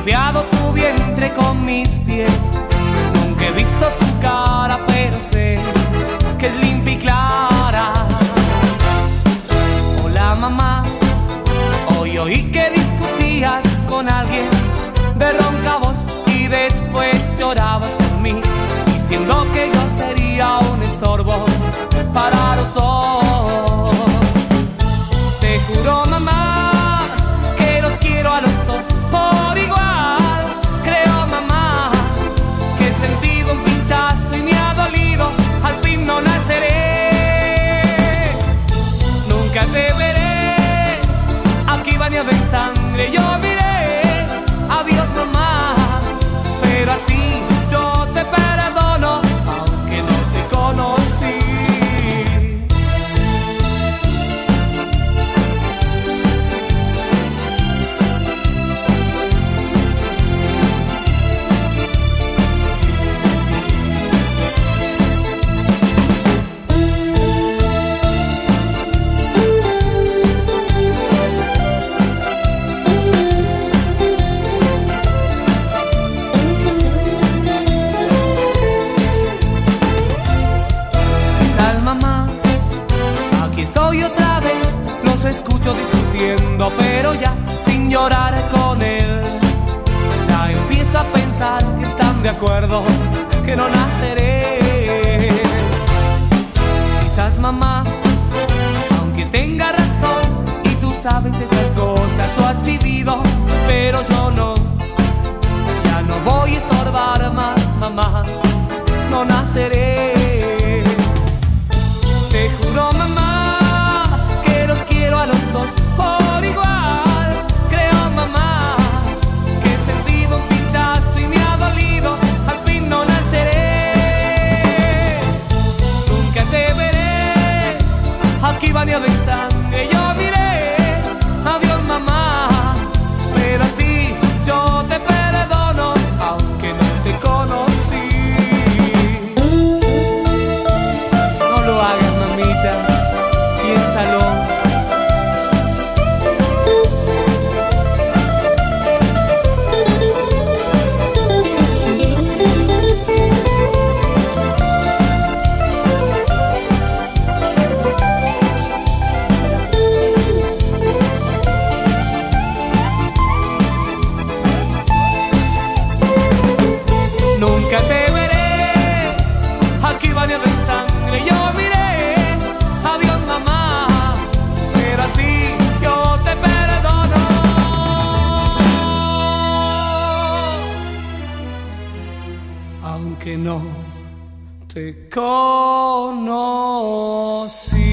golpeado tu vientre con mis pies. Nunca he visto tu cara, pero sé que es limpia y clara. Hola mamá, hoy oí que discutías con alguien de ronca voz y después llorabas por mí, diciendo que yo sería un estorbo para los dos. Te juro mamá que los quiero a los dos por igual. Creo mamá que he sentido un pinchazo y me ha dolido, al fin no naceré. Nunca te veré, aquí bañado en sangre yo miré. Adiós mamá, pero a ti yo te perdono, aunque no te conocí. Escucho discutiendo, pero ya sin llorar con él. Ya empiezo a pensar que están de acuerdo, que no naceré. Quizás mamá, aunque tenga razón, y tú sabes de estas cosas, tú has vivido, pero yo no. Ya no voy a estorbar más, mamá, no naceré. Te juro mamá, quiero a los dos por igual. Creo mamá que he sentido un pinchazo y me ha dolido, al fin no naceré. Nunca te veré, aquí bañado en sangre yo miré. Adiós mamá, pero a ti yo te perdono, aunque no te conocí. No lo hagas mamita, piénsalo. Nunca te veré, aquí bañado en sangre yo miré. Adiós mamá, pero a ti yo te perdono, aunque no te conocí.